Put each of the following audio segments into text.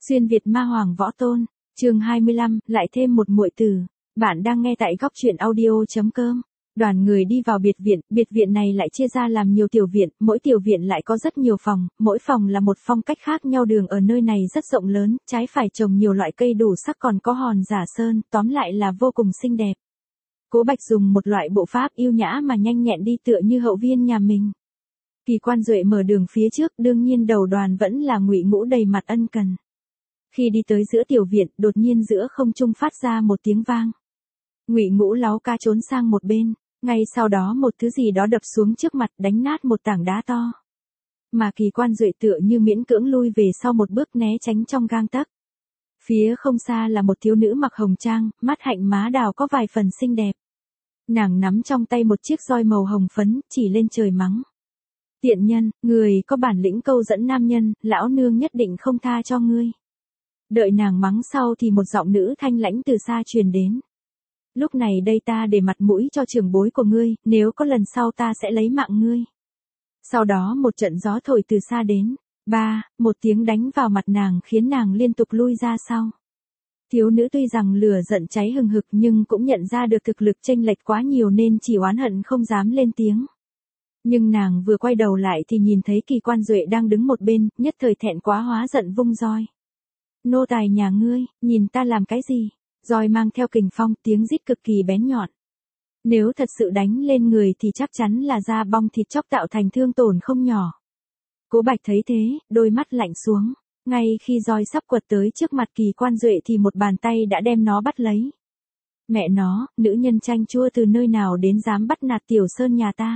Xuyên Việt ma hoàng võ tôn, chương 25, lại thêm một muội tử. Bạn đang nghe tại góc audio.com. Đoàn người đi vào biệt viện này lại chia ra làm nhiều tiểu viện, mỗi tiểu viện lại có rất nhiều phòng, mỗi phòng là một phong cách khác nhau. Đường ở nơi này rất rộng lớn, trái phải trồng nhiều loại cây đủ sắc, còn có hòn giả sơn, tóm lại là vô cùng xinh đẹp. Cố Bạch dùng một loại bộ pháp yêu nhã mà nhanh nhẹn đi tựa như hậu viên nhà mình. Kỳ Quan Duệ mở đường phía trước, đương nhiên đầu đoàn vẫn là Ngụy Ngũ đầy mặt ân cần. Khi đi tới giữa tiểu viện, đột nhiên giữa không trung phát ra một tiếng vang. Ngụy Ngũ láu ca trốn sang một bên, ngay sau đó một thứ gì đó đập xuống trước mặt, đánh nát một tảng đá to. Mà Kỳ Quan Duệ tựa như miễn cưỡng lui về sau một bước, né tránh trong gang tấc. Phía không xa là một thiếu nữ mặc hồng trang, mắt hạnh má đào có vài phần xinh đẹp. Nàng nắm trong tay một chiếc roi màu hồng phấn, chỉ lên trời mắng: "Tiện nhân, người có bản lĩnh câu dẫn nam nhân, lão nương nhất định không tha cho ngươi." Đợi nàng mắng sau thì một giọng nữ thanh lãnh từ xa truyền đến: "Lúc này đây ta để mặt mũi cho trưởng bối của ngươi, nếu có lần sau ta sẽ lấy mạng ngươi." Sau đó một trận gió thổi từ xa đến, một tiếng đánh vào mặt nàng khiến nàng liên tục lui ra sau. Thiếu nữ tuy rằng lửa giận cháy hừng hực nhưng cũng nhận ra được thực lực chênh lệch quá nhiều nên chỉ oán hận không dám lên tiếng. Nhưng nàng vừa quay đầu lại thì nhìn thấy Kỳ Quan Duệ đang đứng một bên, nhất thời thẹn quá hóa giận vung roi. "Nô tài nhà ngươi, nhìn ta làm cái gì?" Roi mang theo kình phong, tiếng rít cực kỳ bén nhọn. Nếu thật sự đánh lên người thì chắc chắn là da bong thịt chóc, tạo thành thương tổn không nhỏ. Cố Bạch thấy thế, đôi mắt lạnh xuống. Ngay khi roi sắp quật tới trước mặt Kỳ Quan Duệ thì một bàn tay đã đem nó bắt lấy. "Mẹ nó, nữ nhân chanh chua từ nơi nào đến dám bắt nạt tiểu sơn nhà ta?"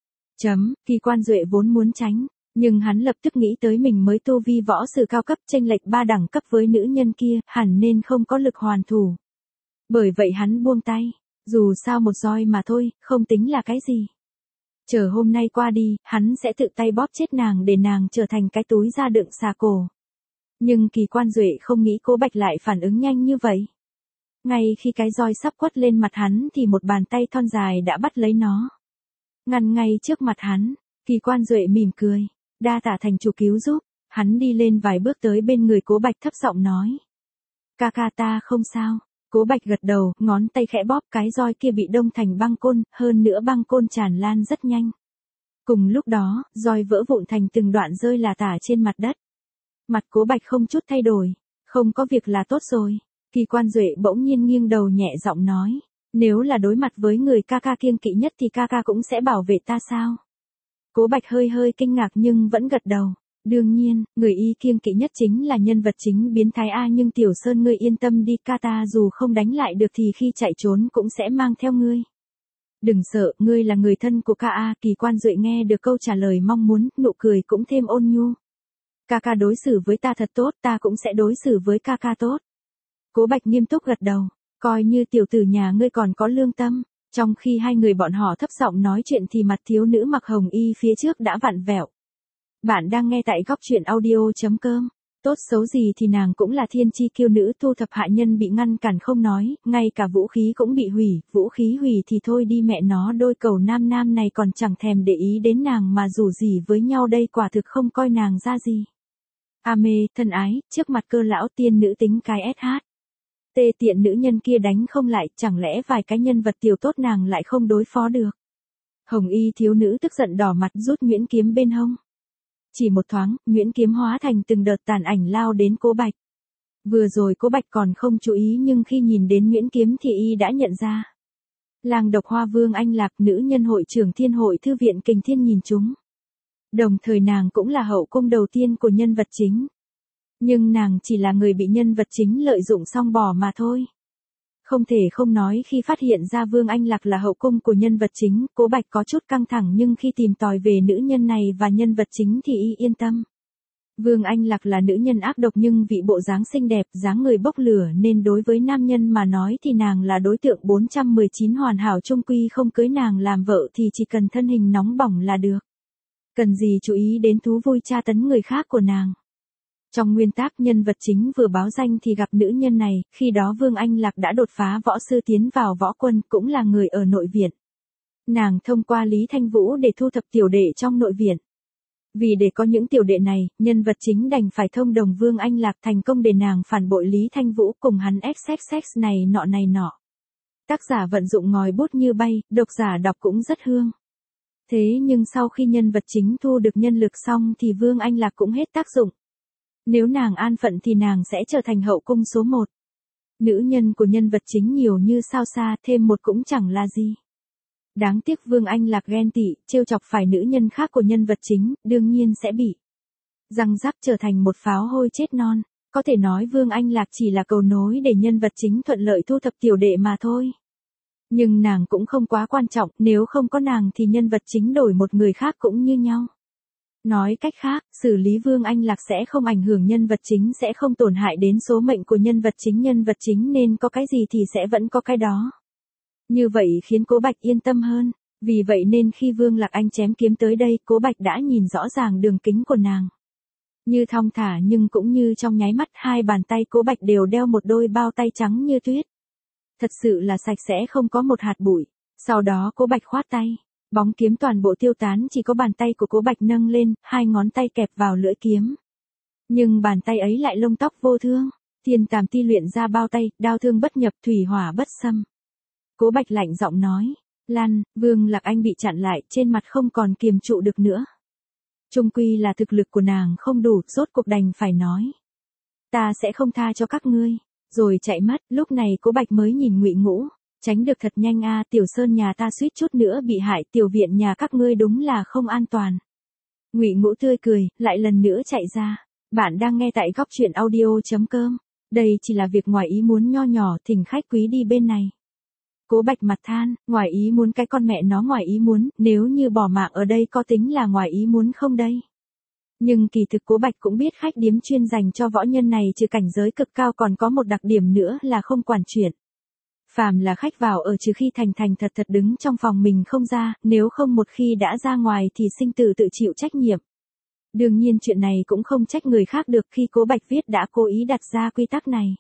Kỳ Quan Duệ vốn muốn tránh, nhưng hắn lập tức nghĩ tới mình mới tu vi võ sư cao cấp, chênh lệch 3 đẳng cấp với nữ nhân kia, hẳn nên không có lực hoàn thủ. Bởi vậy hắn buông tay, dù sao một roi mà thôi, không tính là cái gì. Chờ hôm nay qua đi, hắn sẽ tự tay bóp chết nàng để nàng trở thành cái túi da đựng xà cổ. Nhưng Kỳ Quan Duệ không nghĩ Cố Bạch lại phản ứng nhanh như vậy. Ngay khi cái roi sắp quất lên mặt hắn thì một bàn tay thon dài đã bắt lấy nó, ngăn ngay trước mặt hắn. Kỳ Quan Duệ mỉm cười: "Đa tạ thành chủ cứu giúp." Hắn đi lên vài bước tới bên người Cố Bạch thấp giọng nói: "Ca ca ta không sao." Cố Bạch gật đầu, ngón tay khẽ bóp, cái roi kia bị đông thành băng côn, hơn nữa băng côn tràn lan rất nhanh. Cùng lúc đó, roi vỡ vụn thành từng đoạn rơi lả tả trên mặt đất. Mặt Cố Bạch không chút thay đổi: "Không có việc là tốt rồi." Kỳ Quan Duệ bỗng nhiên nghiêng đầu nhẹ giọng nói: "Nếu là đối mặt với người ca ca kiêng kỵ nhất thì ca ca cũng sẽ bảo vệ ta sao?" Cố Bạch hơi kinh ngạc nhưng vẫn gật đầu: "Đương nhiên, người y kiêng kỵ nhất chính là nhân vật chính biến thái A, nhưng Tiểu Sơn ngươi yên tâm đi, ca ta dù không đánh lại được thì khi chạy trốn cũng sẽ mang theo ngươi. Đừng sợ, ngươi là người thân của ca A." Kỳ Quan Duệ nghe được câu trả lời mong muốn, nụ cười cũng thêm ôn nhu: "Ca ca đối xử với ta thật tốt, ta cũng sẽ đối xử với ca ca tốt." Cố Bạch nghiêm túc gật đầu: "Coi như tiểu tử nhà ngươi còn có lương tâm." Trong khi hai người bọn họ thấp giọng nói chuyện thì mặt thiếu nữ mặc hồng y phía trước đã vặn vẹo. Bạn đang nghe tại góc audio.com. Tốt xấu gì thì nàng cũng là thiên chi kiêu nữ, thu thập hạ nhân bị ngăn cản không nói, ngay cả vũ khí cũng bị hủy. Vũ khí hủy thì thôi đi, mẹ nó, đôi cầu nam này còn chẳng thèm để ý đến nàng mà rủ rỉ với nhau đây, quả thực không coi nàng ra gì. A mê, thân ái, trước mặt Cơ lão tiên nữ tính cái SH. Tê tiện nữ nhân kia đánh không lại, chẳng lẽ vài cái nhân vật tiểu tốt nàng lại không đối phó được? Hồng y thiếu nữ tức giận đỏ mặt rút nhuyễn kiếm bên hông. Chỉ một thoáng, nhuyễn kiếm hóa thành từng đợt tàn ảnh lao đến Cố Bạch. Vừa rồi Cố Bạch còn không chú ý nhưng khi nhìn đến nhuyễn kiếm thì y đã nhận ra. Lang độc hoa Vương Anh Lạc, nữ nhân hội trưởng Thiên hội thư viện Kình Thiên nhìn chúng. Đồng thời nàng cũng là hậu cung đầu tiên của nhân vật chính. Nhưng nàng chỉ là người bị nhân vật chính lợi dụng xong bỏ mà thôi. Không thể không nói, khi phát hiện ra Vương Anh Lạc là hậu cung của nhân vật chính, Cố Bạch có chút căng thẳng, nhưng khi tìm tòi về nữ nhân này và nhân vật chính thì y yên tâm. Vương Anh Lạc là nữ nhân ác độc nhưng vị bộ dáng xinh đẹp, dáng người bốc lửa nên đối với nam nhân mà nói thì nàng là đối tượng 419 hoàn hảo, chung quy không cưới nàng làm vợ thì chỉ cần thân hình nóng bỏng là được. Cần gì chú ý đến thú vui tra tấn người khác của nàng. Trong nguyên tắc, nhân vật chính vừa báo danh thì gặp nữ nhân này, khi đó Vương Anh Lạc đã đột phá võ sư tiến vào võ quân, cũng là người ở nội viện. Nàng thông qua Lý Thanh Vũ để thu thập tiểu đệ trong nội viện. Vì để có những tiểu đệ này, nhân vật chính đành phải thông đồng Vương Anh Lạc thành công để nàng phản bội Lý Thanh Vũ cùng hắn XXX này nọ. Tác giả vận dụng ngòi bút như bay, độc giả đọc cũng rất hương. Thế nhưng sau khi nhân vật chính thu được nhân lực xong thì Vương Anh Lạc cũng hết tác dụng. Nếu nàng an phận thì nàng sẽ trở thành hậu cung số 1. Nữ nhân của nhân vật chính nhiều như sao xa, thêm một cũng chẳng là gì. Đáng tiếc Vương Anh Lạc ghen tị, trêu chọc phải nữ nhân khác của nhân vật chính, đương nhiên sẽ bị răng rắc trở thành một pháo hôi chết non. Có thể nói Vương Anh Lạc chỉ là cầu nối để nhân vật chính thuận lợi thu thập tiểu đệ mà thôi. Nhưng nàng cũng không quá quan trọng, nếu không có nàng thì nhân vật chính đổi một người khác cũng như nhau. Nói cách khác, xử lý Vương Anh Lạc sẽ không ảnh hưởng nhân vật chính, sẽ không tổn hại đến số mệnh của nhân vật chính nên có cái gì thì sẽ vẫn có cái đó. Như vậy khiến Cố Bạch yên tâm hơn, vì vậy nên khi Vương Lạc Anh chém kiếm tới đây, Cố Bạch đã nhìn rõ ràng đường kính của nàng. Như thong thả nhưng cũng như trong nháy mắt, hai bàn tay Cố Bạch đều đeo một đôi bao tay trắng như tuyết. Thật sự là sạch sẽ không có một hạt bụi. Sau đó Cố Bạch khoát tay, bóng kiếm toàn bộ tiêu tán, chỉ có bàn tay của Cố Bạch nâng lên, hai ngón tay kẹp vào lưỡi kiếm. Nhưng bàn tay ấy lại lông tóc vô thương, thiên tàm ti luyện ra bao tay, đao thương bất nhập, thủy hỏa bất xâm. Cố Bạch lạnh giọng nói, Lan, Vương Lạc Anh bị chặn lại, trên mặt không còn kiềm trụ được nữa. Chung quy là thực lực của nàng không đủ, rốt cuộc đành phải nói. Ta sẽ không tha cho các ngươi. Rồi chạy mất, lúc này Cố Bạch mới nhìn Ngụy Ngũ, tránh được thật nhanh a, Tiểu Sơn nhà ta suýt chút nữa bị hại, tiểu viện nhà các ngươi đúng là không an toàn. Ngụy Ngũ tươi cười, lại lần nữa chạy ra. Bạn đang nghe tại góc truyện audio.com. Đây chỉ là việc ngoài ý muốn nho nhỏ, thỉnh khách quý đi bên này. Cố Bạch mặt than, ngoài ý muốn cái con mẹ nó ngoài ý muốn, nếu như bỏ mạng ở đây có tính là ngoài ý muốn không đây? Nhưng kỳ thực Cố Bạch cũng biết khách điếm chuyên dành cho võ nhân này trừ cảnh giới cực cao còn có một đặc điểm nữa là không quản chuyện. Phàm là khách vào ở trừ khi thành thật đứng trong phòng mình không ra, nếu không một khi đã ra ngoài thì sinh tử tự chịu trách nhiệm. Đương nhiên chuyện này cũng không trách người khác được khi Cố Bạch viết đã cố ý đặt ra quy tắc này.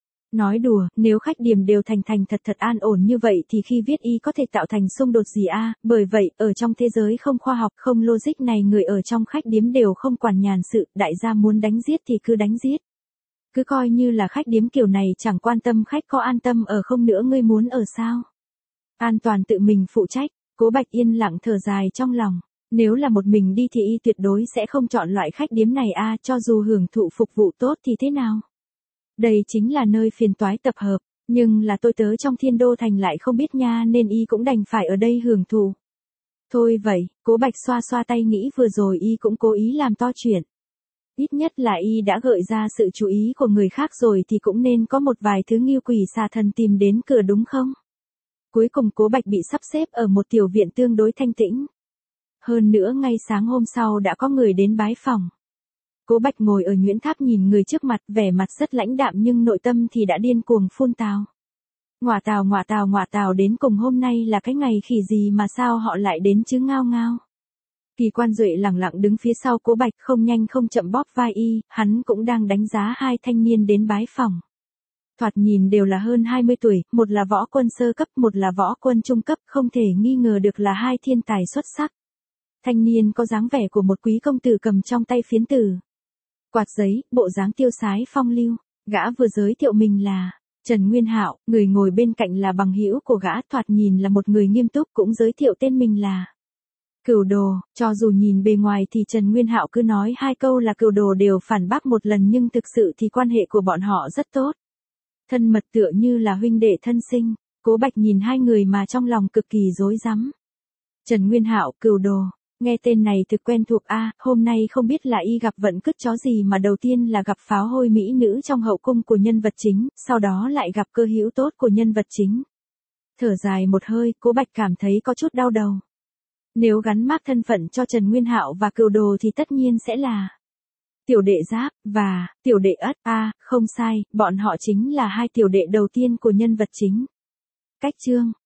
Nói đùa, nếu khách điếm đều thành thật an ổn như vậy thì khi viết y có thể tạo thành xung đột gì a? Bởi vậy, ở trong thế giới không khoa học, không logic này người ở trong khách điếm đều không quản nhàn sự, đại gia muốn đánh giết thì cứ đánh giết. Cứ coi như là khách điếm kiểu này chẳng quan tâm khách có an tâm ở không nữa, ngươi muốn ở sao? An toàn tự mình phụ trách. Cố Bạch yên lặng thở dài trong lòng. Nếu là một mình đi thì y tuyệt đối sẽ không chọn loại khách điếm này a, cho dù hưởng thụ phục vụ tốt thì thế nào? Đây chính là nơi phiền toái tập hợp, nhưng là tôi tớ trong Thiên Đô Thành lại không biết nha, nên y cũng đành phải ở đây hưởng thụ. Thôi vậy, Cố Bạch xoa xoa tay nghĩ vừa rồi y cũng cố ý làm to chuyện. Ít nhất là y đã gợi ra sự chú ý của người khác rồi thì cũng nên có một vài thứ ngưu quỷ xà thần tìm đến cửa đúng không? Cuối cùng Cố Bạch bị sắp xếp ở một tiểu viện tương đối thanh tĩnh. Hơn nữa ngay sáng hôm sau đã có người đến bái phòng. Cố Bạch ngồi ở nhuyễn tháp nhìn người trước mặt, vẻ mặt rất lãnh đạm nhưng nội tâm thì đã điên cuồng phun tào. Ngọa tào, đến cùng hôm nay là cái ngày khỉ gì mà sao họ lại đến chứ ngao ngao. Kỳ Quan Duệ lẳng lặng đứng phía sau Cố Bạch, không nhanh không chậm bóp vai y, hắn cũng đang đánh giá hai thanh niên đến bái phòng. Thoạt nhìn đều là hơn 20 tuổi, một là võ quân sơ cấp, một là võ quân trung cấp, không thể nghi ngờ được là hai thiên tài xuất sắc. Thanh niên có dáng vẻ của một quý công tử cầm trong tay phiến tử quạt giấy, bộ dáng tiêu sái phong lưu. Gã vừa giới thiệu mình là Trần Nguyên Hạo, người ngồi bên cạnh là bằng hữu của gã, thoạt nhìn là một người nghiêm túc, cũng giới thiệu tên mình là Cửu Đồ. Cho dù nhìn bề ngoài thì Trần Nguyên Hạo cứ nói hai câu là Cửu Đồ đều phản bác một lần, nhưng thực sự thì quan hệ của bọn họ rất tốt, thân mật tựa như là huynh đệ thân sinh. Cố Bạch nhìn hai người mà trong lòng cực kỳ rối rắm. Trần Nguyên Hạo, Cửu Đồ, nghe tên này thực quen thuộc a, hôm nay không biết là y gặp vận cứt chó gì mà đầu tiên là gặp pháo hôi mỹ nữ trong hậu cung của nhân vật chính, sau đó lại gặp cơ hữu tốt của nhân vật chính. Thở dài một hơi, Cố Bạch cảm thấy có chút đau đầu. Nếu gắn mác thân phận cho Trần Nguyên Hạo và Cửu Đồ thì tất nhiên sẽ là tiểu đệ Giáp và tiểu đệ Ất a, không sai, bọn họ chính là hai tiểu đệ đầu tiên của nhân vật chính. Cách chương